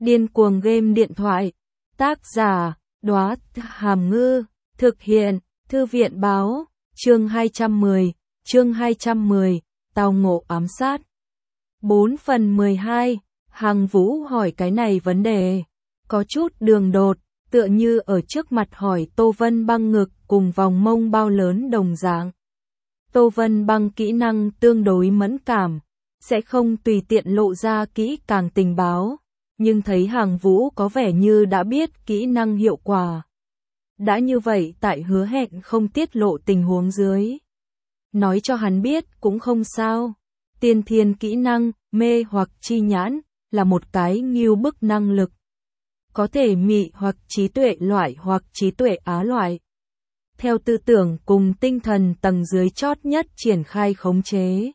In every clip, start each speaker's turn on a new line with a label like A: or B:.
A: Điên cuồng game điện thoại. Tác giả, Đóa Hàm Ngư. Thực hiện, Thư viện báo. Chương 210, tao ngộ ám sát. 4/12, Hằng Vũ hỏi cái này vấn đề. Có chút đường đột, tựa như ở trước mặt hỏi Tô Vân Băng ngực cùng vòng mông bao lớn đồng dạng. Tô Vân Băng kỹ năng tương đối mẫn cảm, sẽ không tùy tiện lộ ra kỹ càng tình báo, nhưng thấy Hằng Vũ có vẻ như đã biết kỹ năng hiệu quả. Đã như vậy tại hứa hẹn không tiết lộ tình huống dưới. Nói cho hắn biết cũng không sao. Tiên thiên kỹ năng, mê hoặc chi nhãn, là một cái ngưu bức năng lực. Có thể mị hoặc trí tuệ loại hoặc trí tuệ á loại. Theo tư tưởng cùng tinh thần tầng dưới chót nhất triển khai khống chế.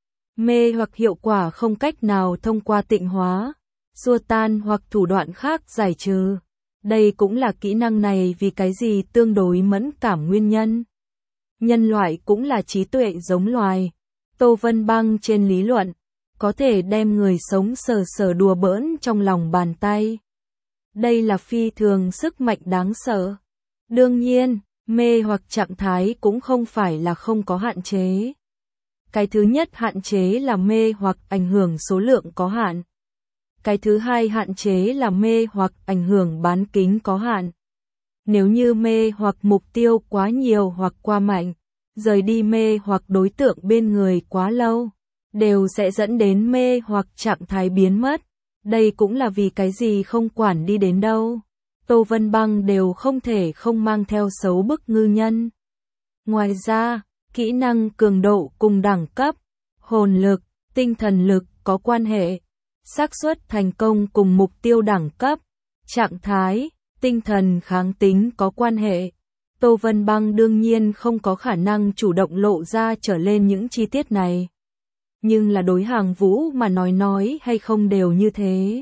A: Mê hoặc hiệu quả không cách nào thông qua tịnh hóa, xua tan hoặc thủ đoạn khác giải trừ. Đây cũng là kỹ năng này vì cái gì tương đối mẫn cảm nguyên nhân. Nhân loại cũng là trí tuệ giống loài. Tô Vân Băng trên lý luận, có thể đem người sống sờ đùa bỡn trong lòng bàn tay. Đây là phi thường sức mạnh đáng sợ. Đương nhiên, mê hoặc trạng thái cũng không phải là không có hạn chế. Cái thứ nhất hạn chế là mê hoặc ảnh hưởng số lượng có hạn. Cái thứ hai hạn chế là mê hoặc ảnh hưởng bán kính có hạn. Nếu như mê hoặc mục tiêu quá nhiều hoặc quá mạnh, rời đi mê hoặc đối tượng bên người quá lâu, đều sẽ dẫn đến mê hoặc trạng thái biến mất. Đây cũng là vì cái gì không quản đi đến đâu, Tô Vân Băng đều không thể không mang theo xấu bức ngư nhân. Ngoài ra, kỹ năng cường độ cùng đẳng cấp, hồn lực, tinh thần lực có quan hệ. Xác suất thành công cùng mục tiêu đẳng cấp, trạng thái, tinh thần kháng tính có quan hệ. Tô Vân Băng đương nhiên không có khả năng chủ động lộ ra trở lên những chi tiết này. Nhưng là đối Hằng Vũ mà nói hay không đều như thế.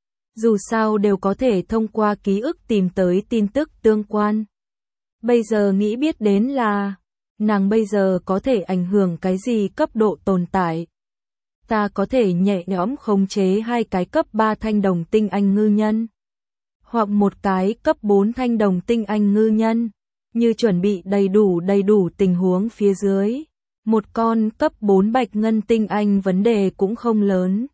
A: Dù sao đều có thể thông qua ký ức tìm tới tin tức tương quan. Bây giờ nghĩ biết đến là, nàng bây giờ có thể ảnh hưởng cái gì cấp độ tồn tại. Ta có thể nhẹ nhõm khống chế 2 cái cấp 3 thanh đồng tinh anh ngư nhân. Hoặc 1 cái cấp 4 thanh đồng tinh anh ngư nhân. Như chuẩn bị đầy đủ tình huống phía dưới. 1 con cấp 4 bạch ngân tinh anh vấn đề cũng không lớn.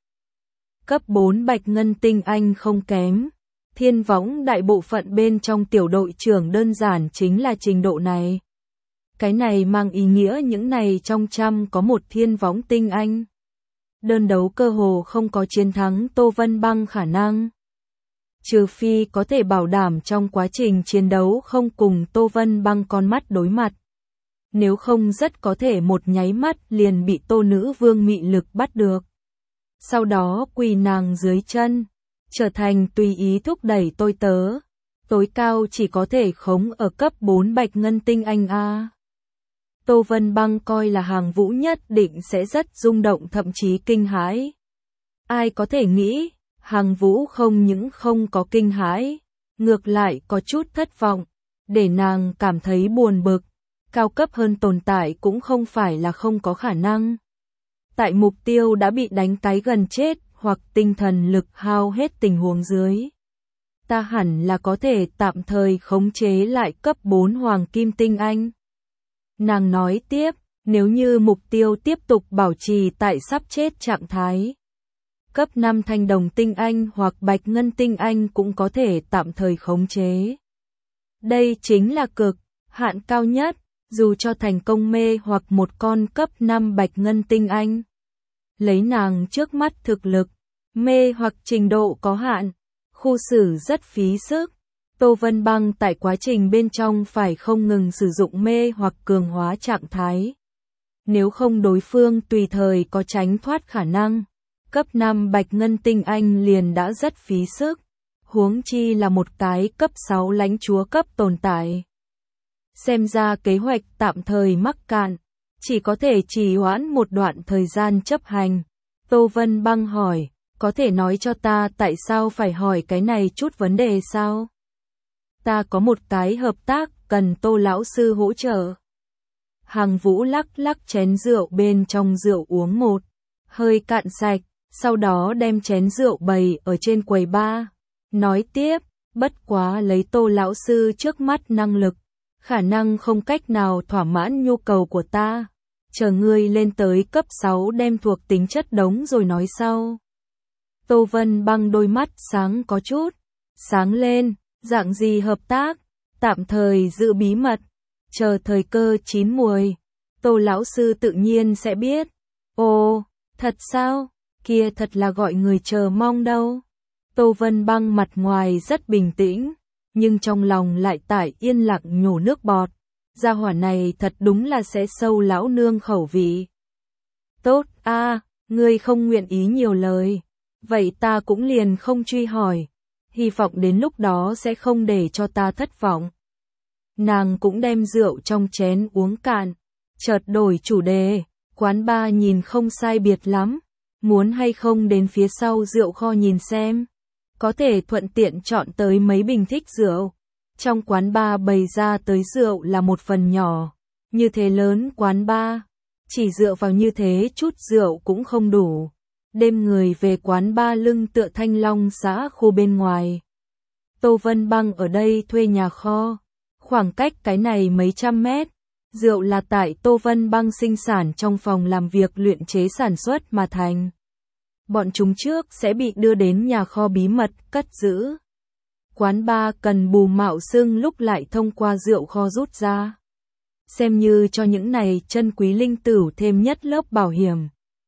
A: Cấp 4 bạch ngân tinh anh không kém. Thiên võng đại bộ phận bên trong tiểu đội trưởng đơn giản chính là trình độ này. Cái này mang ý nghĩa những này trong trăm có 1 thiên võng tinh anh. Đơn đấu cơ hồ không có chiến thắng Tô Vân Băng khả năng. Trừ phi có thể bảo đảm trong quá trình chiến đấu không cùng Tô Vân Băng con mắt đối mặt. Nếu không rất có thể một nháy mắt liền bị Tô Nữ Vương mị lực bắt được. Sau đó quỳ nàng dưới chân, trở thành tùy ý thúc đẩy tôi tớ. Tối cao chỉ có thể khống ở cấp 4 bạch ngân tinh anh A. Tô Vân Băng coi là Hằng Vũ nhất định sẽ rất rung động thậm chí kinh hãi. Ai có thể nghĩ, Hằng Vũ không những không có kinh hãi, ngược lại có chút thất vọng, để nàng cảm thấy buồn bực. Cao cấp hơn tồn tại cũng không phải là không có khả năng. Tại mục tiêu đã bị đánh cái gần chết hoặc tinh thần lực hao hết tình huống dưới. Ta hẳn là có thể tạm thời khống chế lại cấp 4 hoàng kim tinh anh. Nàng nói tiếp, nếu như mục tiêu tiếp tục bảo trì tại sắp chết trạng thái. Cấp 5 thanh đồng tinh anh hoặc bạch ngân tinh anh cũng có thể tạm thời khống chế. Đây chính là cực hạn cao nhất, dù cho thành công mê hoặc 1 con cấp 5 bạch ngân tinh anh. Lấy nàng trước mắt thực lực, mê hoặc trình độ có hạn, khu xử rất phí sức. Tô Vân Băng tại quá trình bên trong phải không ngừng sử dụng mê hoặc cường hóa trạng thái. Nếu không đối phương tùy thời có tránh thoát khả năng. Cấp 5 bạch ngân tinh anh liền đã rất phí sức. Huống chi là 1 cái cấp 6 lãnh chúa cấp tồn tại. Xem ra kế hoạch tạm thời mắc cạn, chỉ có thể trì hoãn một đoạn thời gian chấp hành. Tô Vân Băng hỏi, có thể nói cho ta tại sao phải hỏi cái này chút vấn đề sao? Ta có 1 cái hợp tác cần Tô lão sư hỗ trợ. Hằng Vũ lắc chén rượu bên trong rượu uống một hơi cạn sạch, sau đó đem chén rượu bày ở trên quầy bar. Nói tiếp, bất quá lấy Tô lão sư trước mắt năng lực, khả năng không cách nào thỏa mãn nhu cầu của ta. Chờ ngươi lên tới cấp 6 đem thuộc tính chất đống rồi nói sau. Tô Vân Băng đôi mắt sáng có chút sáng lên, dạng gì hợp tác, tạm thời giữ bí mật, chờ thời cơ chín muồi, Tô lão sư tự nhiên sẽ biết. Ồ, thật sao? Kia thật là gọi người chờ mong đâu. Tô Vân Băng mặt ngoài rất bình tĩnh, nhưng trong lòng lại tại yên lặng nhổ nước bọt. Gia hỏa này thật đúng là sẽ sâu lão nương khẩu vị. Tốt a, ngươi không nguyện ý nhiều lời. Vậy ta cũng liền không truy hỏi. Hy vọng đến lúc đó sẽ không để cho ta thất vọng. Nàng cũng đem rượu trong chén uống cạn. Chợt đổi chủ đề. Quán bar nhìn không sai biệt lắm. Muốn hay không đến phía sau rượu kho nhìn xem. Có thể thuận tiện chọn tới mấy bình thích rượu. Trong quán bar bày ra tới rượu là một phần nhỏ. Như thế lớn quán bar. Chỉ dựa vào như thế chút rượu cũng không đủ. Đêm người về quán bar lưng tựa Thanh Long xã khu bên ngoài. Tô Vân Băng ở đây thuê nhà kho. Khoảng cách cái này mấy trăm mét. Rượu là tại Tô Vân Băng sinh sản trong phòng làm việc luyện chế sản xuất mà thành. Bọn chúng trước sẽ bị đưa đến nhà kho bí mật cất giữ. Quán bar cần bù mạo xưng lúc lại thông qua rượu kho rút ra. Xem như cho những này chân quý linh tửu thêm nhất lớp bảo hiểm.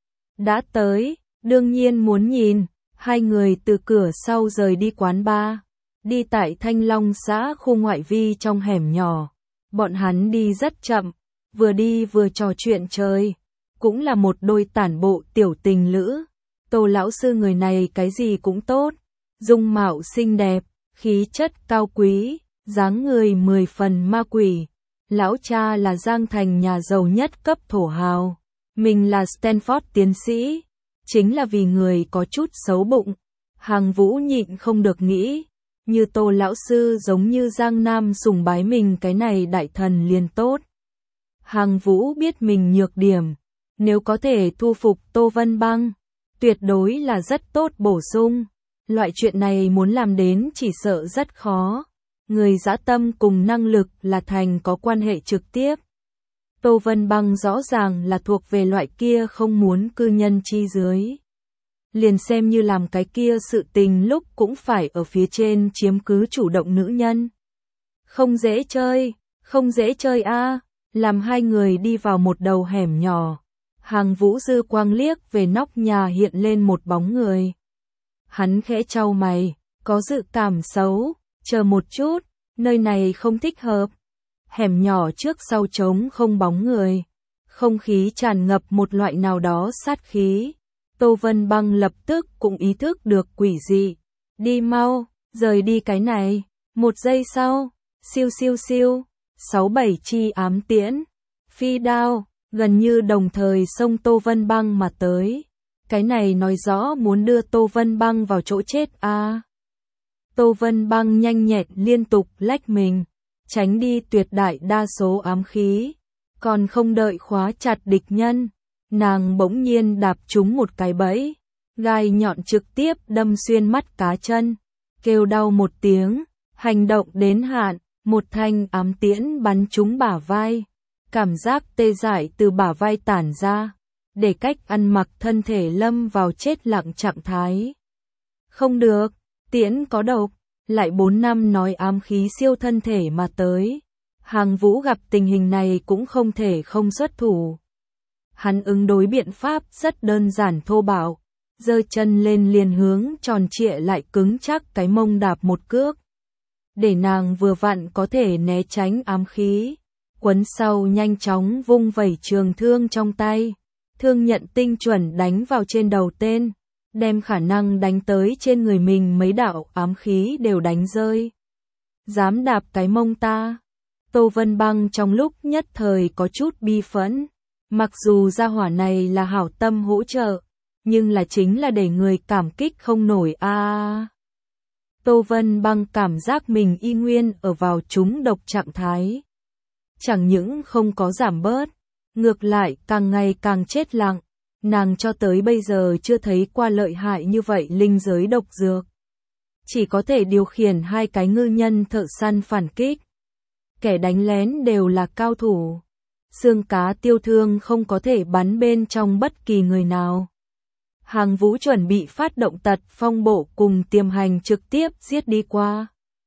A: Đã tới, đương nhiên muốn nhìn. Hai người từ cửa sau rời đi quán bar. Đi tại Thanh Long xã khu ngoại vi trong hẻm nhỏ. Bọn hắn đi rất chậm, vừa đi vừa trò chuyện chơi. Cũng là một đôi tản bộ tiểu tình lữ. Tô lão sư người này cái gì cũng tốt. Dung mạo xinh đẹp, khí chất cao quý, dáng người 10 phần ma quỷ. Lão cha là Giang Thành nhà giàu nhất cấp thổ hào. Mình là Stanford tiến sĩ. Chính là vì người có chút xấu bụng. Hàng Vũ nhịn không được nghĩ. Như Tô lão sư giống như Giang Nam sùng bái mình cái này đại thần liền tốt. Hàng Vũ biết mình nhược điểm. Nếu có thể thu phục Tô Vân Băng, tuyệt đối là rất tốt bổ sung. Loại chuyện này muốn làm đến chỉ sợ rất khó. Người dã tâm cùng năng lực là thành có quan hệ trực tiếp. Tô Vân Băng rõ ràng là thuộc về loại kia không muốn cư nhân chi dưới. Liền xem như làm cái kia sự tình lúc cũng phải ở phía trên chiếm cứ chủ động nữ nhân. Không dễ chơi a. Làm hai người đi vào một đầu hẻm nhỏ. Hàng Vũ dư quang liếc về nóc nhà hiện lên một bóng người. Hắn khẽ chau mày, có dự cảm xấu, chờ một chút, nơi này không thích hợp. Hẻm nhỏ trước sau trống không bóng người. Không khí tràn ngập một loại nào đó sát khí. Tô Vân Băng lập tức cũng ý thức được quỷ dị. Đi mau, rời đi cái này. Một giây sau, siêu siêu siêu, 6-7 chi ám tiễn, phi đao, gần như đồng thời xông Tô Vân Băng mà tới. Cái này nói rõ muốn đưa Tô Vân Băng vào chỗ chết a. Tô Vân Băng nhanh nhẹn liên tục lách mình, tránh đi tuyệt đại đa số ám khí. Còn không đợi khóa chặt địch nhân, nàng bỗng nhiên đạp trúng một cái bẫy. Gai nhọn trực tiếp đâm xuyên mắt cá chân. Kêu đau một tiếng, hành động đến hạn, một thanh ám tiễn bắn trúng bả vai. Cảm giác tê dại từ bả vai tản ra, để cách ăn mặc thân thể lâm vào chết lặng trạng thái. Không được, tiễn có độc, lại 4 năm nói ám khí siêu thân thể mà tới. Hàng Vũ gặp tình hình này cũng không thể không xuất thủ. Hắn ứng đối biện pháp rất đơn giản thô bạo, giơ chân lên liền hướng tròn trịa lại cứng chắc cái mông đạp một cước. Để nàng vừa vặn có thể né tránh ám khí. Quấn sau nhanh chóng vung vẩy trường thương trong tay. Thương nhận tinh chuẩn đánh vào trên đầu tên. Đem khả năng đánh tới trên người mình mấy đạo ám khí đều đánh rơi. Dám đạp cái mông ta. Tô Vân Băng trong lúc nhất thời có chút bi phẫn. Mặc dù gia hỏa này là hảo tâm hỗ trợ, nhưng là chính là để người cảm kích không nổi a. Tô Vân Băng cảm giác mình y nguyên ở vào trúng độc trạng thái. Chẳng những không có giảm bớt, ngược lại càng ngày càng chết lặng. Nàng cho tới bây giờ chưa thấy qua lợi hại như vậy linh giới độc dược. chỉ có thể điều khiển hai cái ngư nhân thợ săn phản kích. Kẻ đánh lén đều là cao thủ. Xương cá tiêu thương không có thể bắn bên trong bất kỳ người nào. Hàng Vũ chuẩn bị phát động tật phong bộ cùng tiềm hành trực tiếp giết đi qua.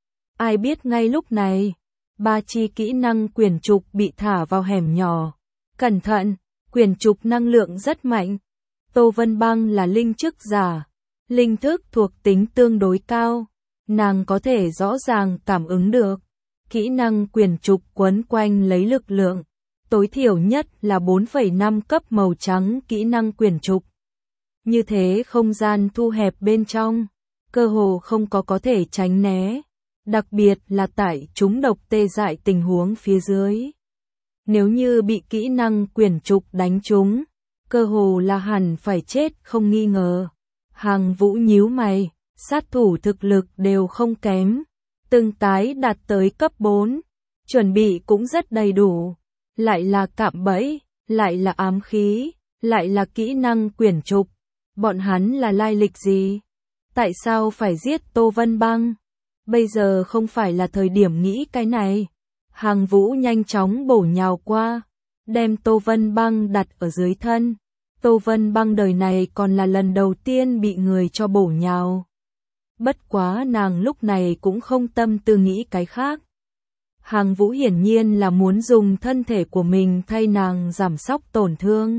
A: Ai biết ngay lúc này, ba chi kỹ năng quyển trục bị thả vào hẻm nhỏ. Cẩn thận, quyển trục năng lượng rất mạnh. Tô Vân Băng là linh chức giả. Linh thức thuộc tính tương đối cao. Nàng có thể rõ ràng cảm ứng được. Kỹ năng quyển trục quấn quanh lấy lực lượng. Tối thiểu nhất là 4,5 cấp màu trắng kỹ năng quyển trục. Như thế không gian thu hẹp bên trong, cơ hồ không có thể tránh né, đặc biệt là tại chúng độc tê dại tình huống phía dưới. Nếu như bị kỹ năng quyển trục đánh trúng, cơ hồ là hẳn phải chết không nghi ngờ. Hàng Vũ nhíu mày, sát thủ thực lực đều không kém, từng tái đạt tới cấp 4, chuẩn bị cũng rất đầy đủ, lại là cạm bẫy, lại là ám khí, lại là kỹ năng quyển trục. Bọn hắn là lai lịch gì? Tại sao phải giết Tô Vân Băng? Bây giờ không phải là thời điểm nghĩ cái này. Hàng Vũ nhanh chóng bổ nhào qua, đem Tô Vân Băng đặt ở dưới thân. Tô Vân Băng đời này còn là lần đầu tiên bị người cho bổ nhào. Bất quá nàng lúc này cũng không tâm tư nghĩ cái khác. Hàng Vũ hiển nhiên là muốn dùng thân thể của mình thay nàng giảm sóc tổn thương.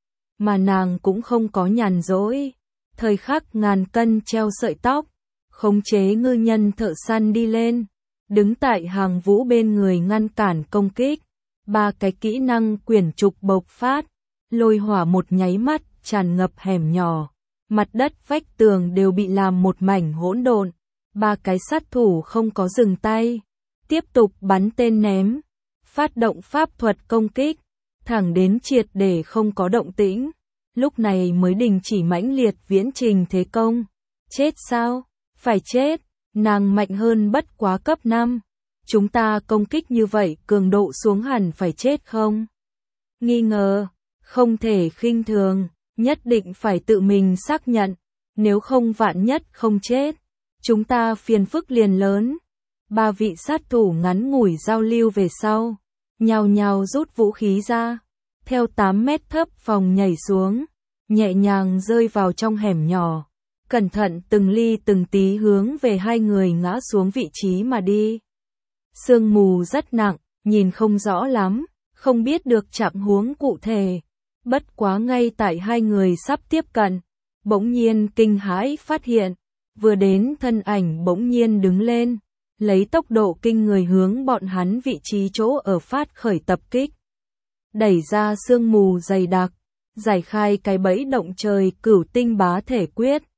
A: Mà nàng cũng không có nhàn rỗi, thời khắc ngàn cân treo sợi tóc, khống chế ngư nhân thợ săn đi lên, đứng tại Hàng Vũ bên người ngăn cản công kích. Ba cái kỹ năng quyển trục bộc phát, lôi hỏa một nháy mắt tràn ngập hẻm nhỏ, mặt đất vách tường đều bị làm một mảnh hỗn độn. Ba cái sát thủ không có dừng tay, tiếp tục bắn tên ném, phát động pháp thuật công kích, thẳng đến triệt để không có động tĩnh, lúc này mới đình chỉ mãnh liệt viễn trình thế công. Chết sao? Phải chết, nàng mạnh hơn bất quá cấp 5. Chúng ta công kích như vậy cường độ xuống hẳn phải chết không? Nghi ngờ, không thể khinh thường, nhất định phải tự mình xác nhận, nếu không vạn nhất không chết, chúng ta phiền phức liền lớn. Ba vị sát thủ ngắn ngủi giao lưu về sau, nhào nhào rút vũ khí ra, theo 8 mét thấp phòng nhảy xuống, nhẹ nhàng rơi vào trong hẻm nhỏ, cẩn thận từng ly từng tí hướng về hai người ngã xuống vị trí mà đi. Sương mù rất nặng, nhìn không rõ lắm, không biết được trạng huống cụ thể. Bất quá ngay tại hai người sắp tiếp cận, bỗng nhiên kinh hãi phát hiện, vừa đến thân ảnh bỗng nhiên đứng lên, lấy tốc độ kinh người hướng bọn hắn vị trí chỗ ở phát khởi tập kích. Đẩy ra sương mù dày đặc, giải khai cái bẫy động trời cửu tinh bá thể quyết.